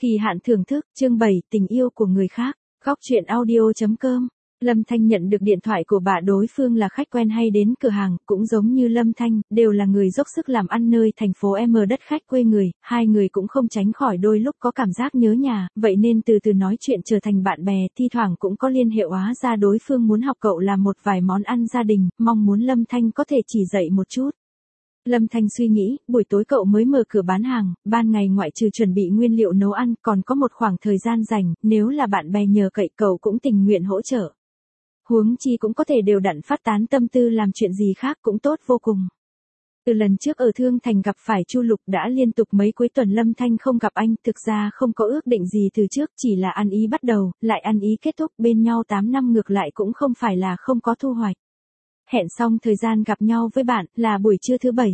Kỳ hạn thưởng thức, chương 7, tình yêu của người khác, góc truyện audio.com. Lâm Thanh nhận được điện thoại của bà, đối phương là khách quen hay đến cửa hàng, cũng giống như Lâm Thanh, đều là người dốc sức làm ăn nơi thành phố M, đất khách quê người, hai người cũng không tránh khỏi đôi lúc có cảm giác nhớ nhà, vậy nên từ từ nói chuyện trở thành bạn bè, thi thoảng cũng có liên hệ, hóa ra đối phương muốn học cậu làm một vài món ăn gia đình, mong muốn Lâm Thanh có thể chỉ dạy một chút. Lâm Thanh suy nghĩ, buổi tối cậu mới mở cửa bán hàng, ban ngày ngoại trừ chuẩn bị nguyên liệu nấu ăn còn có một khoảng thời gian rảnh, nếu là bạn bè nhờ cậy cậu cũng tình nguyện hỗ trợ. Huống chi cũng có thể đều đặn phát tán tâm tư làm chuyện gì khác cũng tốt vô cùng. Từ lần trước ở Thương Thành gặp phải Chu Lục đã liên tục mấy cuối tuần Lâm Thanh không gặp anh, thực ra không có ước định gì từ trước, chỉ là ăn ý bắt đầu, lại ăn ý kết thúc, bên nhau 8 năm ngược lại cũng không phải là không có thu hoạch. Hẹn xong thời gian gặp nhau với bạn là buổi trưa thứ Bảy.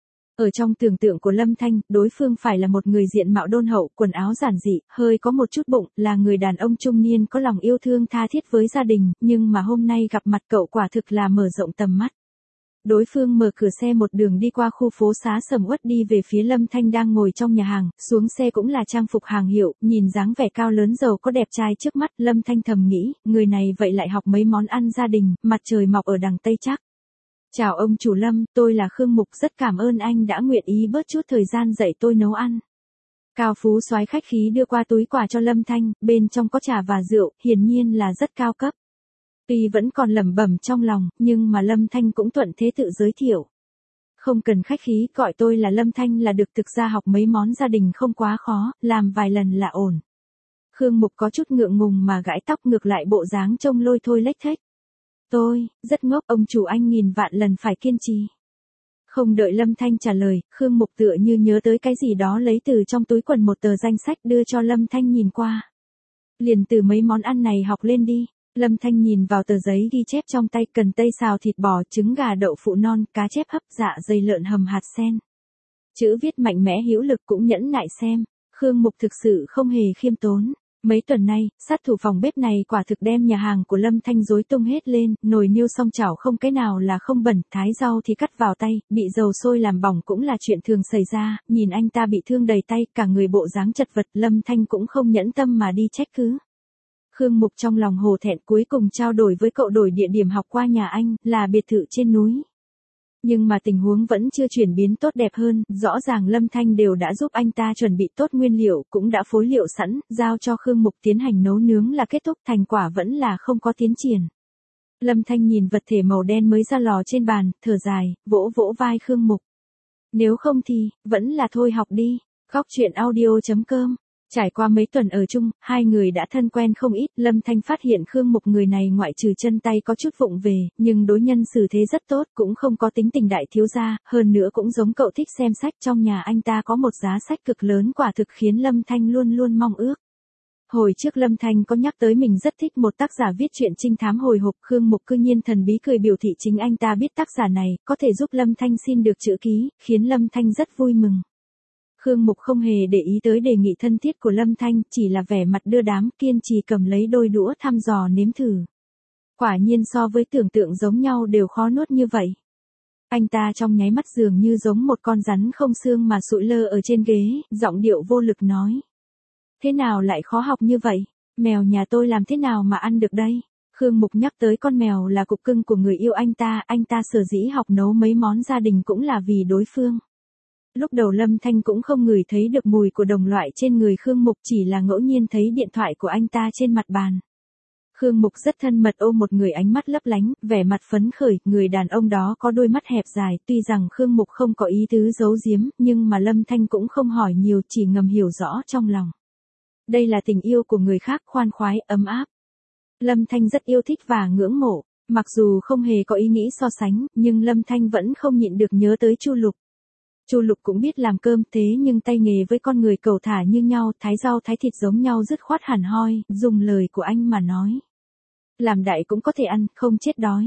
Ở trong tưởng tượng của Lâm Thanh, đối phương phải là một người diện mạo đôn hậu, quần áo giản dị, hơi có một chút bụng, là người đàn ông trung niên có lòng yêu thương tha thiết với gia đình, nhưng mà hôm nay gặp mặt cậu quả thực là mở rộng tầm mắt. Đối phương mở cửa xe một đường đi qua khu phố xá sầm uất đi về phía Lâm Thanh đang ngồi trong nhà hàng, xuống xe cũng là trang phục hàng hiệu, nhìn dáng vẻ cao lớn giàu có đẹp trai trước mắt, Lâm Thanh thầm nghĩ, người này vậy lại học mấy món ăn gia đình, mặt trời mọc ở đằng Tây chắc. Chào ông chủ Lâm, tôi là Khương Mục, rất cảm ơn anh đã nguyện ý bớt chút thời gian dạy tôi nấu ăn. Cao Phú soái khách khí đưa qua túi quà cho Lâm Thanh, bên trong có trà và rượu, hiển nhiên là rất cao cấp. Tuy vẫn còn lẩm bẩm trong lòng, nhưng mà Lâm Thanh cũng thuận thế tự giới thiệu. Không cần khách khí, gọi tôi là Lâm Thanh là được, thực ra học mấy món gia đình không quá khó, làm vài lần là ổn. Khương Mục có chút ngượng ngùng mà gãi tóc, ngược lại bộ dáng trông lôi thôi lếch thếch. Tôi, rất ngốc, ông chủ anh nghìn vạn lần phải kiên trì. Không đợi Lâm Thanh trả lời, Khương Mục tựa như nhớ tới cái gì đó lấy từ trong túi quần một tờ danh sách đưa cho Lâm Thanh nhìn qua. Liền từ mấy món ăn này học lên đi. Lâm Thanh nhìn vào tờ giấy ghi chép trong tay, cần tây xào thịt bò, trứng gà, đậu phụ non, cá chép hấp, dạ dày lợn hầm hạt sen. Chữ viết mạnh mẽ hữu lực, cũng nhẫn nại xem. Khương Mục thực sự không hề khiêm tốn. Mấy tuần nay, sát thủ phòng bếp này quả thực đem nhà hàng của Lâm Thanh rối tung hết lên, nồi niêu song chảo không cái nào là không bẩn, thái rau thì cắt vào tay, bị dầu sôi làm bỏng cũng là chuyện thường xảy ra, nhìn anh ta bị thương đầy tay, cả người bộ dáng chật vật, Lâm Thanh cũng không nhẫn tâm mà đi trách cứ. Khương Mục trong lòng hổ thẹn, cuối cùng trao đổi với cậu đổi địa điểm học qua nhà anh, là biệt thự trên núi. Nhưng mà tình huống vẫn chưa chuyển biến tốt đẹp hơn, rõ ràng Lâm Thanh đều đã giúp anh ta chuẩn bị tốt nguyên liệu, cũng đã phối liệu sẵn, giao cho Khương Mục tiến hành nấu nướng là kết thúc, thành quả vẫn là không có tiến triển. Lâm Thanh nhìn vật thể màu đen mới ra lò trên bàn, thở dài, vỗ vỗ vai Khương Mục. Nếu không thì, vẫn là thôi học đi, góc truyện audio.com. Trải qua mấy tuần ở chung, hai người đã thân quen không ít, Lâm Thanh phát hiện Khương Mục người này ngoại trừ chân tay có chút vụng về, nhưng đối nhân xử thế rất tốt, cũng không có tính tình đại thiếu gia, hơn nữa cũng giống cậu thích xem sách, trong nhà anh ta có một giá sách cực lớn, quả thực khiến Lâm Thanh luôn luôn mong ước. Hồi trước Lâm Thanh có nhắc tới mình rất thích một tác giả viết truyện trinh thám hồi hộp, Khương Mục cư nhiên thần bí cười biểu thị chính anh ta biết tác giả này, có thể giúp Lâm Thanh xin được chữ ký, khiến Lâm Thanh rất vui mừng. Khương Mục không hề để ý tới đề nghị thân thiết của Lâm Thanh, chỉ là vẻ mặt đưa đám, kiên trì cầm lấy đôi đũa thăm dò nếm thử. Quả nhiên so với tưởng tượng giống nhau, đều khó nuốt như vậy. Anh ta trong nháy mắt dường như giống một con rắn không xương mà sụi lơ ở trên ghế, giọng điệu vô lực nói. Thế nào lại khó học như vậy? Mèo nhà tôi làm thế nào mà ăn được đây? Khương Mục nhắc tới con mèo là cục cưng của người yêu anh ta sở dĩ học nấu mấy món gia đình cũng là vì đối phương. Lúc đầu Lâm Thanh cũng không ngửi thấy được mùi của đồng loại trên người Khương Mục, chỉ là ngẫu nhiên thấy điện thoại của anh ta trên mặt bàn. Khương Mục rất thân mật ôm một người, ánh mắt lấp lánh, vẻ mặt phấn khởi, người đàn ông đó có đôi mắt hẹp dài, tuy rằng Khương Mục không có ý tứ giấu giếm, nhưng mà Lâm Thanh cũng không hỏi nhiều, chỉ ngầm hiểu rõ trong lòng. Đây là tình yêu của người khác, khoan khoái, ấm áp. Lâm Thanh rất yêu thích và ngưỡng mộ, mặc dù không hề có ý nghĩ so sánh, nhưng Lâm Thanh vẫn không nhịn được nhớ tới Chu Lục. Chu Lục cũng biết làm cơm, thế nhưng tay nghề với con người cẩu thả như nhau, thái rau thái thịt giống nhau, dứt khoát hẳn hoi, dùng lời của anh mà nói. Làm đại cũng có thể ăn, không chết đói.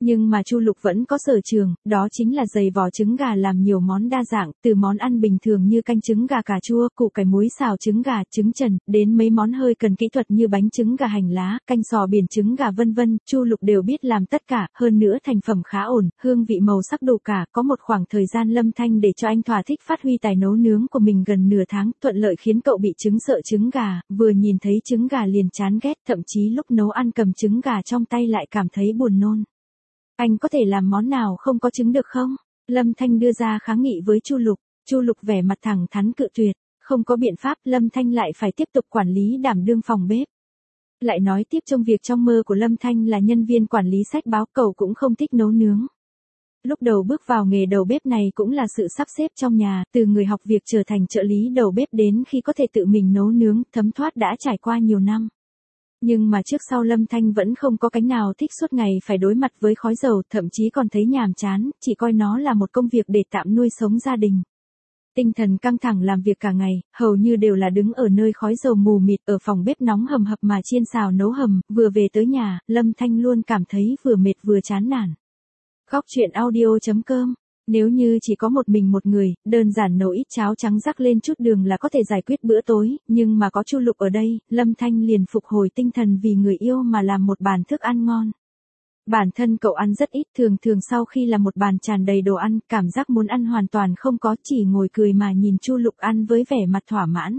Nhưng mà Chu Lục vẫn có sở trường, đó chính là giày vò trứng gà làm nhiều món đa dạng, từ món ăn bình thường như canh trứng gà cà chua, củ cải muối xào trứng gà, trứng trần, đến mấy món hơi cần kỹ thuật như bánh trứng gà hành lá, canh sò biển trứng gà vân vân, Chu Lục đều biết làm tất cả, hơn nữa thành phẩm khá ổn, hương vị màu sắc đủ cả, có một khoảng thời gian Lâm Thanh để cho anh thỏa thích phát huy tài nấu nướng của mình gần nửa tháng, thuận lợi khiến cậu bị chứng sợ trứng gà, vừa nhìn thấy trứng gà liền chán ghét, thậm chí lúc nấu ăn cầm trứng gà trong tay lại cảm thấy buồn nôn. Anh có thể làm món nào không có trứng được không? Lâm Thanh đưa ra kháng nghị với Chu Lục. Chu Lục vẻ mặt thẳng thắn cự tuyệt. Không có biện pháp, Lâm Thanh lại phải tiếp tục quản lý đảm đương phòng bếp. Lại nói tiếp trong việc trong mơ của Lâm Thanh là nhân viên quản lý sách báo, cậu cũng không thích nấu nướng. Lúc đầu bước vào nghề đầu bếp này cũng là sự sắp xếp trong nhà, từ người học việc trở thành trợ lý đầu bếp đến khi có thể tự mình nấu nướng, thấm thoát đã trải qua nhiều năm. Nhưng mà trước sau Lâm Thanh vẫn không có cánh nào thích suốt ngày phải đối mặt với khói dầu, thậm chí còn thấy nhàm chán, chỉ coi nó là một công việc để tạm nuôi sống gia đình. Tinh thần căng thẳng làm việc cả ngày, hầu như đều là đứng ở nơi khói dầu mù mịt ở phòng bếp nóng hầm hập mà chiên xào nấu hầm, vừa về tới nhà, Lâm Thanh luôn cảm thấy vừa mệt vừa chán nản. Góc truyện audio.com. Nếu như chỉ có một người, đơn giản nấu ít cháo trắng rắc lên chút đường là có thể giải quyết bữa tối, nhưng mà có Chu Lục ở đây, Lâm Thanh liền phục hồi tinh thần vì người yêu mà làm một bàn thức ăn ngon. Bản thân cậu ăn rất ít, thường sau khi làm một bàn tràn đầy đồ ăn, cảm giác muốn ăn hoàn toàn không có, chỉ ngồi cười mà nhìn Chu Lục ăn với vẻ mặt thỏa mãn.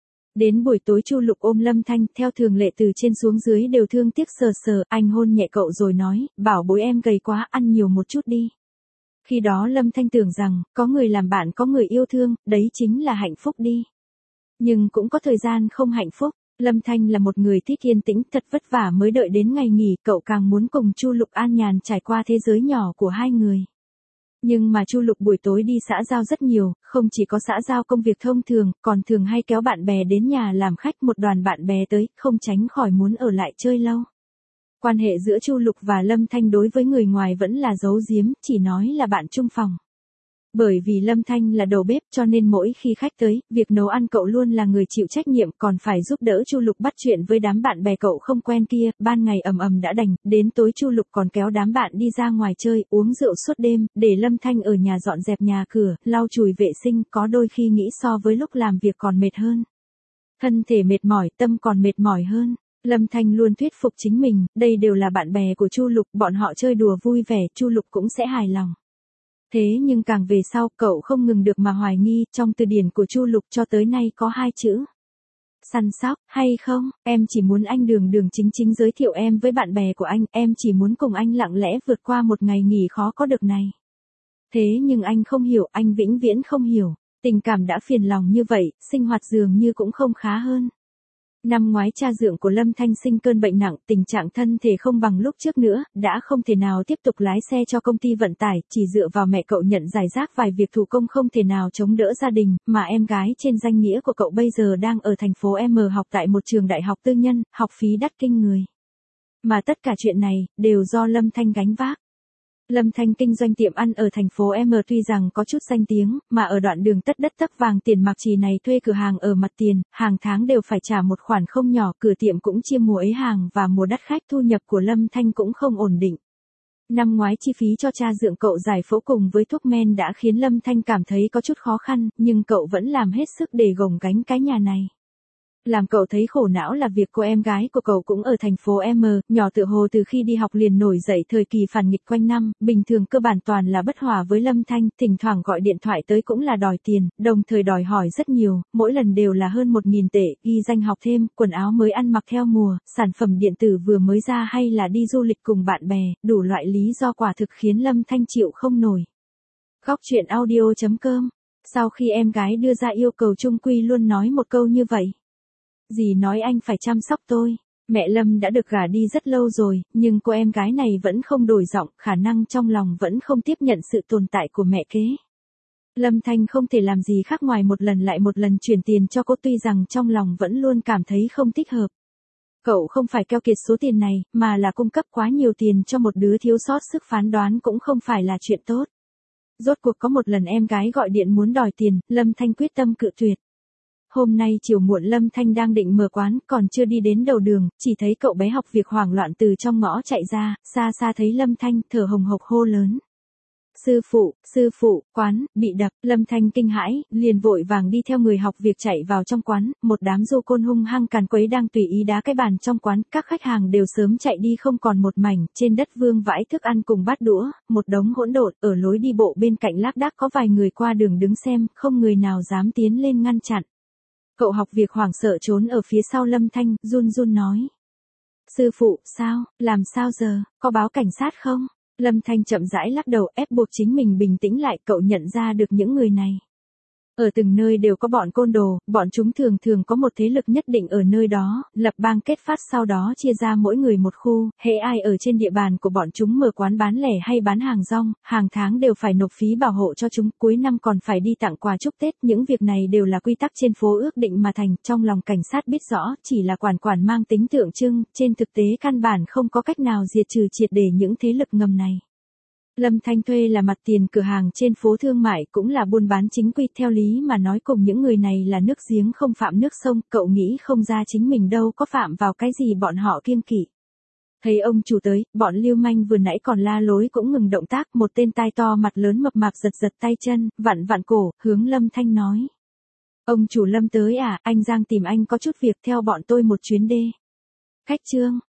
Đến buổi tối Chu Lục ôm Lâm Thanh, theo thường lệ từ trên xuống dưới đều thương tiếc sờ, anh hôn nhẹ cậu rồi nói, bảo bối em gầy quá, ăn nhiều một chút đi. Khi đó Lâm Thanh tưởng rằng, có người làm bạn có người yêu thương, đấy chính là hạnh phúc đi. Nhưng cũng có thời gian không hạnh phúc, Lâm Thanh là một người thích yên tĩnh, thật vất vả mới đợi đến ngày nghỉ, cậu càng muốn cùng Chu Lục an nhàn trải qua thế giới nhỏ của hai người. Nhưng mà Chu Lục buổi tối đi xã giao rất nhiều, không chỉ có xã giao công việc thông thường, còn thường hay kéo bạn bè đến nhà làm khách, một đoàn bạn bè tới, không tránh khỏi muốn ở lại chơi lâu. Quan hệ giữa Chu Lục và Lâm Thanh đối với người ngoài vẫn là giấu giếm, chỉ nói là bạn chung phòng. Bởi vì Lâm Thanh là đầu bếp cho nên mỗi khi khách tới, việc nấu ăn cậu luôn là người chịu trách nhiệm, còn phải giúp đỡ Chu Lục bắt chuyện với đám bạn bè cậu không quen kia, ban ngày ầm đã đành, đến tối Chu Lục còn kéo đám bạn đi ra ngoài chơi, uống rượu suốt đêm, để Lâm Thanh ở nhà dọn dẹp nhà cửa, lau chùi vệ sinh, có đôi khi nghĩ so với lúc làm việc còn mệt hơn. Thân thể mệt mỏi, tâm còn mệt mỏi hơn. Lâm Thanh luôn thuyết phục chính mình, đây đều là bạn bè của Chu Lục, bọn họ chơi đùa vui vẻ, Chu Lục cũng sẽ hài lòng. Thế nhưng càng về sau, cậu không ngừng được mà hoài nghi, trong từ điển của Chu Lục cho tới nay có 2 chữ. Săn sóc, hay không, em chỉ muốn anh đường chính giới thiệu em với bạn bè của anh, em chỉ muốn cùng anh lặng lẽ vượt qua một ngày nghỉ khó có được này. Thế nhưng anh không hiểu, anh vĩnh viễn không hiểu, tình cảm đã phiền lòng như vậy, sinh hoạt dường như cũng không khá hơn. Năm ngoái cha dượng của Lâm Thanh sinh cơn bệnh nặng, tình trạng thân thể không bằng lúc trước nữa, đã không thể nào tiếp tục lái xe cho công ty vận tải, chỉ dựa vào mẹ cậu nhận giải rác vài việc thủ công không thể nào chống đỡ gia đình, mà em gái trên danh nghĩa của cậu bây giờ đang ở thành phố M học tại một trường đại học tư nhân, học phí đắt kinh người. Mà tất cả chuyện này, đều do Lâm Thanh gánh vác. Lâm Thanh kinh doanh tiệm ăn ở thành phố M tuy rằng có chút danh tiếng, mà ở đoạn đường tất đất tấc vàng tiền mạc trì này thuê cửa hàng ở mặt tiền, hàng tháng đều phải trả một khoản không nhỏ, cửa tiệm cũng chia mùa ế hàng và mùa đắt khách, thu nhập của Lâm Thanh cũng không ổn định. Năm ngoái chi phí cho cha dượng cậu giải phẫu cùng với thuốc men đã khiến Lâm Thanh cảm thấy có chút khó khăn, nhưng cậu vẫn làm hết sức để gồng gánh cái nhà này. Làm cậu thấy khổ não là việc cô em gái của cậu cũng ở thành phố M, nhỏ tự hồ từ khi đi học liền nổi dậy thời kỳ phản nghịch quanh năm, bình thường cơ bản toàn là bất hòa với Lâm Thanh, thỉnh thoảng gọi điện thoại tới cũng là đòi tiền, đồng thời đòi hỏi rất nhiều, mỗi lần đều là hơn 1.000 tệ, ghi danh học thêm, quần áo mới ăn mặc theo mùa, sản phẩm điện tử vừa mới ra hay là đi du lịch cùng bạn bè, đủ loại lý do quả thực khiến Lâm Thanh chịu không nổi. Góc truyện audio.com. Sau khi em gái đưa ra yêu cầu chung quy luôn nói một câu như vậy. Dì nói anh phải chăm sóc tôi. Mẹ Lâm đã được gả đi rất lâu rồi, nhưng cô em gái này vẫn không đổi giọng, khả năng trong lòng vẫn không tiếp nhận sự tồn tại của mẹ kế. Lâm Thanh không thể làm gì khác ngoài một lần lại một lần chuyển tiền cho cô, tuy rằng trong lòng vẫn luôn cảm thấy không thích hợp. Cậu không phải keo kiệt số tiền này, mà là cung cấp quá nhiều tiền cho một đứa thiếu sót sức phán đoán cũng không phải là chuyện tốt. Rốt cuộc có một lần em gái gọi điện muốn đòi tiền, Lâm Thanh quyết tâm cự tuyệt. Hôm nay chiều muộn Lâm Thanh đang định mở quán, còn chưa đi đến đầu đường, chỉ thấy cậu bé học việc hoảng loạn từ trong ngõ chạy ra, xa xa thấy Lâm Thanh, thở hồng hộc hô lớn. Sư phụ, quán, bị đập, Lâm Thanh kinh hãi, liền vội vàng đi theo người học việc chạy vào trong quán, một đám du côn hung hăng càn quấy đang tùy ý đá cái bàn trong quán, các khách hàng đều sớm chạy đi không còn một mảnh, trên đất vương vãi thức ăn cùng bát đũa, một đống hỗn độn, ở lối đi bộ bên cạnh lác đác có vài người qua đường đứng xem, không người nào dám tiến lên ngăn chặn. Cậu học việc hoảng sợ trốn ở phía sau Lâm Thanh, run run nói. Sư phụ, sao, làm sao giờ, có báo cảnh sát không? Lâm Thanh chậm rãi lắc đầu ép buộc chính mình bình tĩnh lại, cậu nhận ra được những người này. Ở từng nơi đều có bọn côn đồ, bọn chúng thường thường có một thế lực nhất định ở nơi đó, lập bang kết phát sau đó chia ra mỗi người một khu, hễ ai ở trên địa bàn của bọn chúng mở quán bán lẻ hay bán hàng rong, hàng tháng đều phải nộp phí bảo hộ cho chúng, cuối năm còn phải đi tặng quà chúc Tết, những việc này đều là quy tắc trên phố ước định mà thành, trong lòng cảnh sát biết rõ, chỉ là quản mang tính tượng trưng, trên thực tế căn bản không có cách nào diệt trừ triệt để những thế lực ngầm này. Lâm Thanh thuê là mặt tiền cửa hàng trên phố thương mại cũng là buôn bán chính quy, theo lý mà nói cùng những người này là nước giếng không phạm nước sông, cậu nghĩ không ra chính mình đâu có phạm vào cái gì bọn họ kiêng kỵ. Thấy ông chủ tới, bọn lưu manh vừa nãy còn la lối cũng ngừng động tác, một tên tai to mặt lớn mập mạp giật tay chân, vặn cổ, hướng Lâm Thanh nói. Ông chủ Lâm tới à, anh Giang tìm anh có chút việc theo bọn tôi một chuyến đê. Khách Trương,